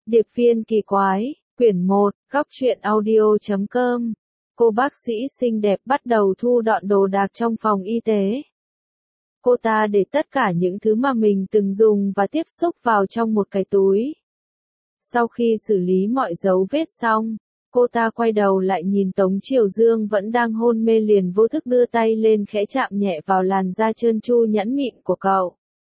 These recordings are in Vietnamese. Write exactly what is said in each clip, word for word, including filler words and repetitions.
Điệp viên kỳ quái, quyển một, góc truyện audio chấm com. Cô bác sĩ xinh đẹp bắt đầu thu dọn đồ đạc trong phòng y tế. Cô ta để tất cả những thứ mà mình từng dùng và tiếp xúc vào trong một cái túi. Sau khi xử lý mọi dấu vết xong, cô ta quay đầu lại nhìn Tống Triều Dương vẫn đang hôn mê, liền vô thức đưa tay lên khẽ chạm nhẹ vào làn da trơn tru nhẵn mịn của cậu.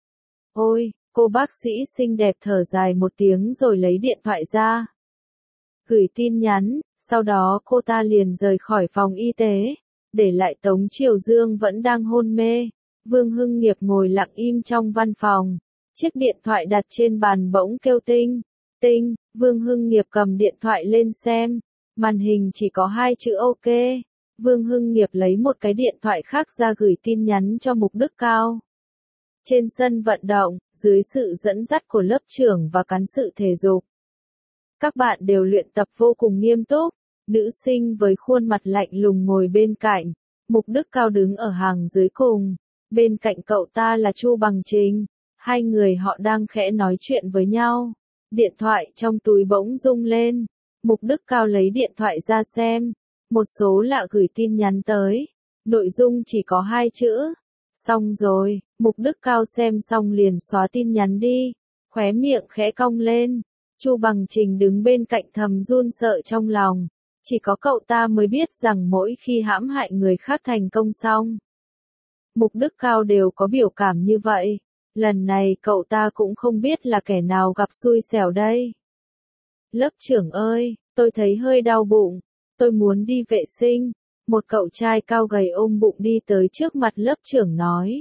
Ôi, cô bác sĩ xinh đẹp thở dài một tiếng rồi lấy điện thoại ra. Gửi tin nhắn, sau đó cô ta liền rời khỏi phòng y tế, để lại Tống Triều Dương vẫn đang hôn mê. Vương Hưng Nghiệp ngồi lặng im trong văn phòng. Chiếc điện thoại đặt trên bàn bỗng kêu tinh. Tinh, Vương Hưng Nghiệp cầm điện thoại lên xem. Màn hình chỉ có hai chữ OK. Vương Hưng Nghiệp lấy một cái điện thoại khác ra gửi tin nhắn cho Mục Đức Cao. Trên sân vận động, dưới sự dẫn dắt của lớp trưởng và cán sự thể dục, các bạn đều luyện tập vô cùng nghiêm túc. Nữ sinh với khuôn mặt lạnh lùng ngồi bên cạnh. Mục Đức Cao đứng ở hàng dưới cùng. Bên cạnh cậu ta là Chu Bằng Trình. Hai người họ đang khẽ nói chuyện với nhau. Điện thoại trong túi bỗng rung lên. Mục Đức Cao lấy điện thoại ra xem. Một số lạ gửi tin nhắn tới. Nội dung chỉ có hai chữ. Xong rồi, Mục Đức Cao xem xong liền xóa tin nhắn đi. Khóe miệng khẽ cong lên. Chu Bằng Trình đứng bên cạnh thầm run sợ trong lòng. Chỉ có cậu ta mới biết rằng mỗi khi hãm hại người khác thành công xong, Mục Đức Cao đều có biểu cảm như vậy. Lần này cậu ta cũng không biết là kẻ nào gặp xui xẻo đây. Lớp trưởng ơi, tôi thấy hơi đau bụng. Tôi muốn đi vệ sinh. Một cậu trai cao gầy ôm bụng đi tới trước mặt lớp trưởng nói.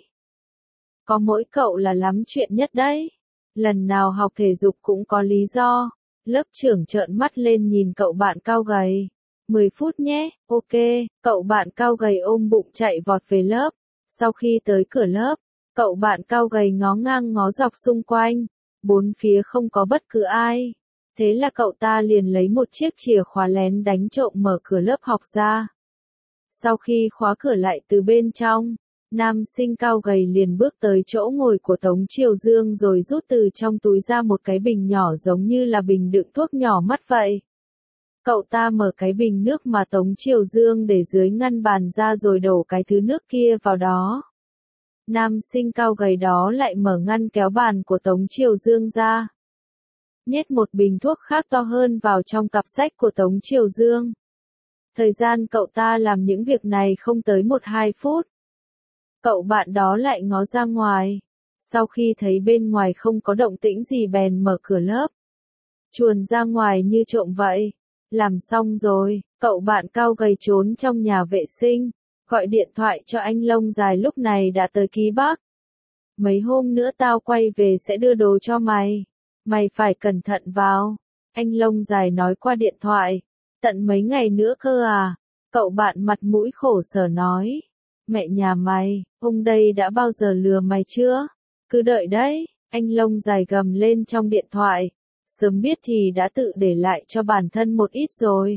Có mỗi cậu là lắm chuyện nhất đấy. Lần nào học thể dục cũng có lý do. Lớp trưởng trợn mắt lên nhìn cậu bạn cao gầy. mười phút nhé, ok, cậu bạn cao gầy ôm bụng chạy vọt về lớp. Sau khi tới cửa lớp, cậu bạn cao gầy ngó ngang ngó dọc xung quanh. Bốn phía không có bất cứ ai. Thế là cậu ta liền lấy một chiếc chìa khóa lén đánh trộm mở cửa lớp học ra. Sau khi khóa cửa lại từ bên trong, nam sinh cao gầy liền bước tới chỗ ngồi của Tống Triều Dương rồi rút từ trong túi ra một cái bình nhỏ giống như là bình đựng thuốc nhỏ mắt vậy. Cậu ta mở cái bình nước mà Tống Triều Dương để dưới ngăn bàn ra rồi đổ cái thứ nước kia vào đó. Nam sinh cao gầy đó lại mở ngăn kéo bàn của Tống Triều Dương ra. Nhét một bình thuốc khác to hơn vào trong cặp sách của Tống Triều Dương. Thời gian cậu ta làm những việc này không tới một hai phút. Cậu bạn đó lại ngó ra ngoài. Sau khi thấy bên ngoài không có động tĩnh gì bèn mở cửa lớp. Chuồn ra ngoài như trộm vậy. Làm xong rồi, cậu bạn cao gầy trốn trong nhà vệ sinh. Gọi điện thoại cho anh lông dài lúc này đã tới ký Bắc. Mấy hôm nữa tao quay về sẽ đưa đồ cho mày. Mày phải cẩn thận vào. Anh lông dài nói qua điện thoại. Tận mấy ngày nữa cơ à? Cậu bạn mặt mũi khổ sở nói. Mẹ nhà mày, ông đây đã bao giờ lừa mày chưa? Cứ đợi đấy, anh lông dài gầm lên trong điện thoại. Sớm biết thì đã tự để lại cho bản thân một ít rồi.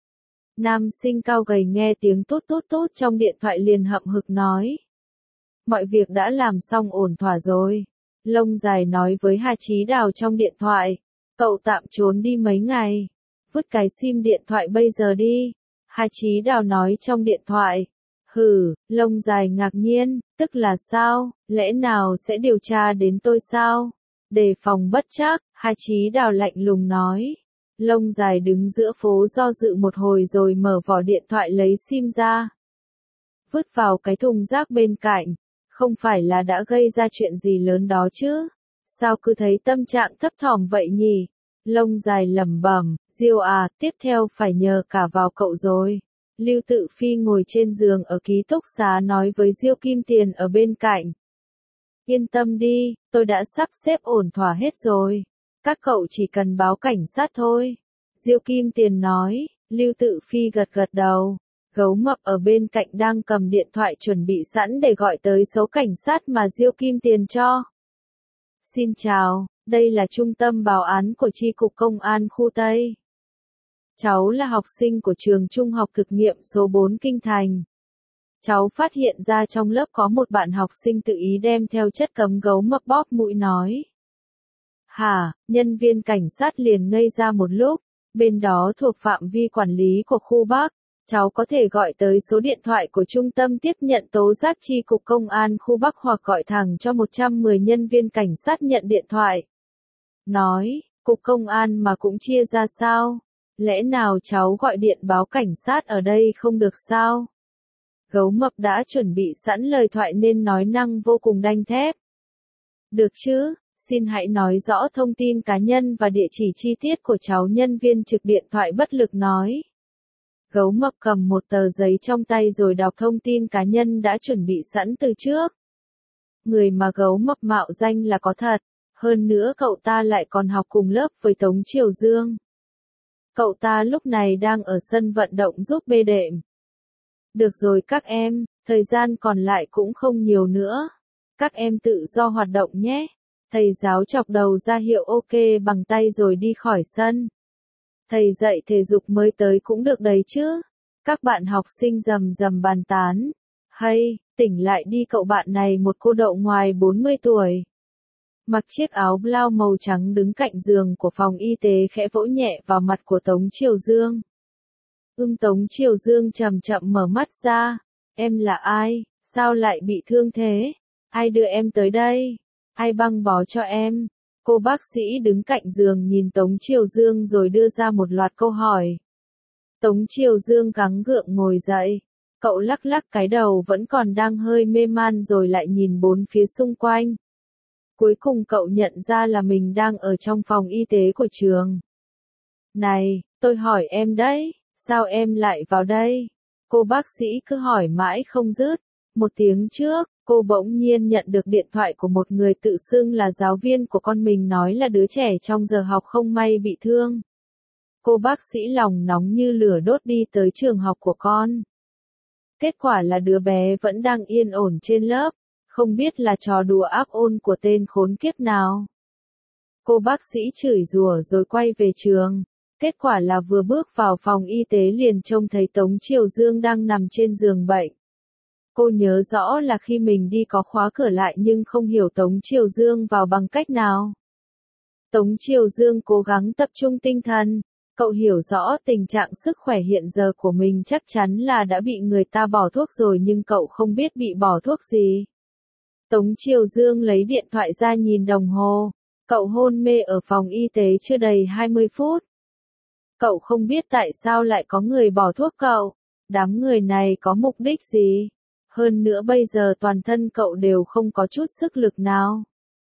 Nam sinh cao gầy nghe tiếng tút tút tút trong điện thoại liền hậm hực nói. Mọi việc đã làm xong ổn thỏa rồi. Lông dài nói với Hà Chí Đào trong điện thoại. Cậu tạm trốn đi mấy ngày. Vứt cái sim điện thoại bây giờ đi. Hà Chí Đào nói trong điện thoại. Hừ, lông dài ngạc nhiên, tức là sao, lẽ nào sẽ điều tra đến tôi sao? Đề phòng bất trắc, Hà Chí Đào lạnh lùng nói. Lông dài đứng giữa phố do dự một hồi rồi mở vỏ điện thoại lấy sim ra. Vứt vào cái thùng rác bên cạnh, không phải là đã gây ra chuyện gì lớn đó chứ? Sao cứ thấy tâm trạng thấp thỏm vậy nhỉ? Lông dài lẩm bẩm, Diêu à, tiếp theo phải nhờ cả vào cậu rồi. Lưu Tự Phi ngồi trên giường ở ký túc xá nói với Diêu Kim Tiền ở bên cạnh. Yên tâm đi, tôi đã sắp xếp ổn thỏa hết rồi. Các cậu chỉ cần báo cảnh sát thôi. Diêu Kim Tiền nói, Lưu Tự Phi gật gật đầu. Gấu mập ở bên cạnh đang cầm điện thoại chuẩn bị sẵn để gọi tới số cảnh sát mà Diêu Kim Tiền cho. Xin chào, đây là trung tâm báo án của chi cục công an khu Tây. Cháu là học sinh của trường trung học thực nghiệm số bốn Kinh Thành. Cháu phát hiện ra trong lớp có một bạn học sinh tự ý đem theo chất cấm, gấu mập bóp mũi nói. Hả, nhân viên cảnh sát liền ngây ra một lúc, bên đó thuộc phạm vi quản lý của khu Bắc. Cháu có thể gọi tới số điện thoại của trung tâm tiếp nhận tố giác chi cục công an khu Bắc hoặc gọi thẳng cho một trăm mười nhân viên cảnh sát nhận điện thoại. Nói, cục công an mà cũng chia ra sao? Lẽ nào cháu gọi điện báo cảnh sát ở đây không được sao? Gấu mập đã chuẩn bị sẵn lời thoại nên nói năng vô cùng đanh thép. Được chứ, xin hãy nói rõ thông tin cá nhân và địa chỉ chi tiết của cháu, nhân viên trực điện thoại bất lực nói. Gấu mập cầm một tờ giấy trong tay rồi đọc thông tin cá nhân đã chuẩn bị sẵn từ trước. Người mà gấu mập mạo danh là có thật, hơn nữa cậu ta lại còn học cùng lớp với Tống Triều Dương. Cậu ta lúc này đang ở sân vận động giúp bê đệm. Được rồi các em, thời gian còn lại cũng không nhiều nữa. Các em tự do hoạt động nhé. Thầy giáo chọc đầu ra hiệu ok bằng tay rồi đi khỏi sân. Thầy dạy thể dục mới tới cũng được đấy chứ. Các bạn học sinh rầm rầm bàn tán. Hay, tỉnh lại đi cậu bạn này, một cô đậu ngoài bốn mươi tuổi. Mặc chiếc áo blau màu trắng đứng cạnh giường của phòng y tế khẽ vỗ nhẹ vào mặt của Tống Triều Dương. Ưm Tống Triều Dương chậm chậm mở mắt ra. Em là ai? Sao lại bị thương thế? Ai đưa em tới đây? Ai băng bó cho em? Cô bác sĩ đứng cạnh giường nhìn Tống Triều Dương rồi đưa ra một loạt câu hỏi. Tống Triều Dương gắng gượng ngồi dậy. Cậu lắc lắc cái đầu vẫn còn đang hơi mê man rồi lại nhìn bốn phía xung quanh. Cuối cùng cậu nhận ra là mình đang ở trong phòng y tế của trường. Này, tôi hỏi em đấy, sao em lại vào đây? Cô bác sĩ cứ hỏi mãi không dứt. Một tiếng trước, cô bỗng nhiên nhận được điện thoại của một người tự xưng là giáo viên của con mình, nói là đứa trẻ trong giờ học không may bị thương. Cô bác sĩ lòng nóng như lửa đốt đi tới trường học của con. Kết quả là đứa bé vẫn đang yên ổn trên lớp, không biết là trò đùa ác ôn của tên khốn kiếp nào. Cô bác sĩ chửi rủa rồi quay về trường. Kết quả là vừa bước vào phòng y tế liền trông thấy Tống Triều Dương đang nằm trên giường bệnh. Cô nhớ rõ là khi mình đi có khóa cửa lại nhưng không hiểu Tống Triều Dương vào bằng cách nào. Tống Triều Dương cố gắng tập trung tinh thần. Cậu hiểu rõ tình trạng sức khỏe hiện giờ của mình chắc chắn là đã bị người ta bỏ thuốc rồi nhưng cậu không biết bị bỏ thuốc gì. Tống Triều Dương lấy điện thoại ra nhìn đồng hồ. Cậu hôn mê ở phòng y tế chưa đầy hai mươi phút. Cậu không biết tại sao lại có người bỏ thuốc cậu. Đám người này có mục đích gì? Hơn nữa bây giờ toàn thân cậu đều không có chút sức lực nào.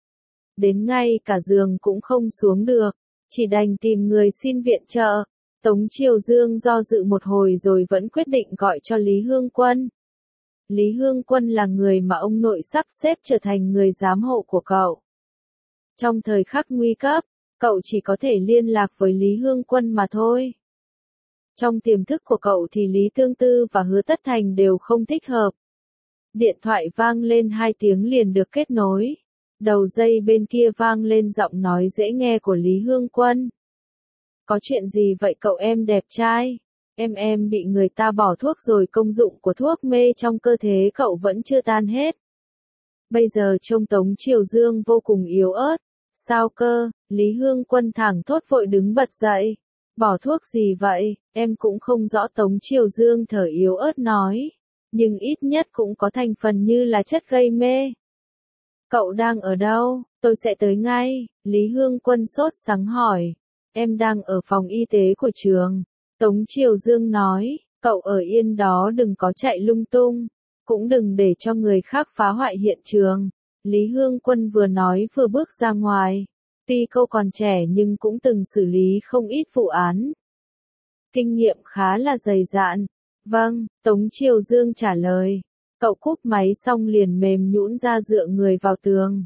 Đến ngay cả giường cũng không xuống được. Chỉ đành tìm người xin viện trợ. Tống Triều Dương do dự một hồi rồi vẫn quyết định gọi cho Lý Hương Quân. Lý Hương Quân là người mà ông nội sắp xếp trở thành người giám hộ của cậu. Trong thời khắc nguy cấp, cậu chỉ có thể liên lạc với Lý Hương Quân mà thôi. Trong tiềm thức của cậu thì Lý Tương Tư và Hứa Tất Thành đều không thích hợp. Điện thoại vang lên hai tiếng liền được kết nối. Đầu dây bên kia vang lên giọng nói dễ nghe của Lý Hương Quân. Có chuyện gì vậy cậu em đẹp trai? Em em bị người ta bỏ thuốc rồi, công dụng của thuốc mê trong cơ thể cậu vẫn chưa tan hết. Bây giờ trông Tống Triều Dương vô cùng yếu ớt. Sao cơ? Lý Hương Quân thẳng thốt vội đứng bật dậy. Bỏ thuốc gì vậy? Em cũng không rõ, Tống Triều Dương thở yếu ớt nói. Nhưng ít nhất cũng có thành phần như là chất gây mê. Cậu đang ở đâu? Tôi sẽ tới ngay. Lý Hương Quân sốt sắng hỏi. Em đang ở phòng y tế của trường. Tống Triều Dương nói. Cậu ở yên đó, đừng có chạy lung tung. Cũng đừng để cho người khác phá hoại hiện trường. Lý Hương Quân vừa nói vừa bước ra ngoài. Tuy cô còn trẻ nhưng cũng từng xử lý không ít vụ án. Kinh nghiệm khá là dày dạn. Vâng, Tống Triều Dương trả lời. Cậu cúp máy xong liền mềm nhũn ra dựa người vào tường.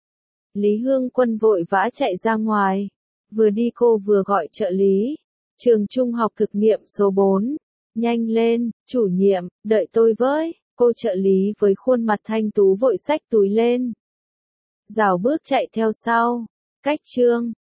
Lý Hương Quân vội vã chạy ra ngoài. Vừa đi cô vừa gọi trợ lý. Trường trung học thực nghiệm số bốn. Nhanh lên, chủ nhiệm, đợi tôi với. Cô trợ lý với khuôn mặt thanh tú vội xách túi lên. Rảo bước chạy theo sau. Cách chương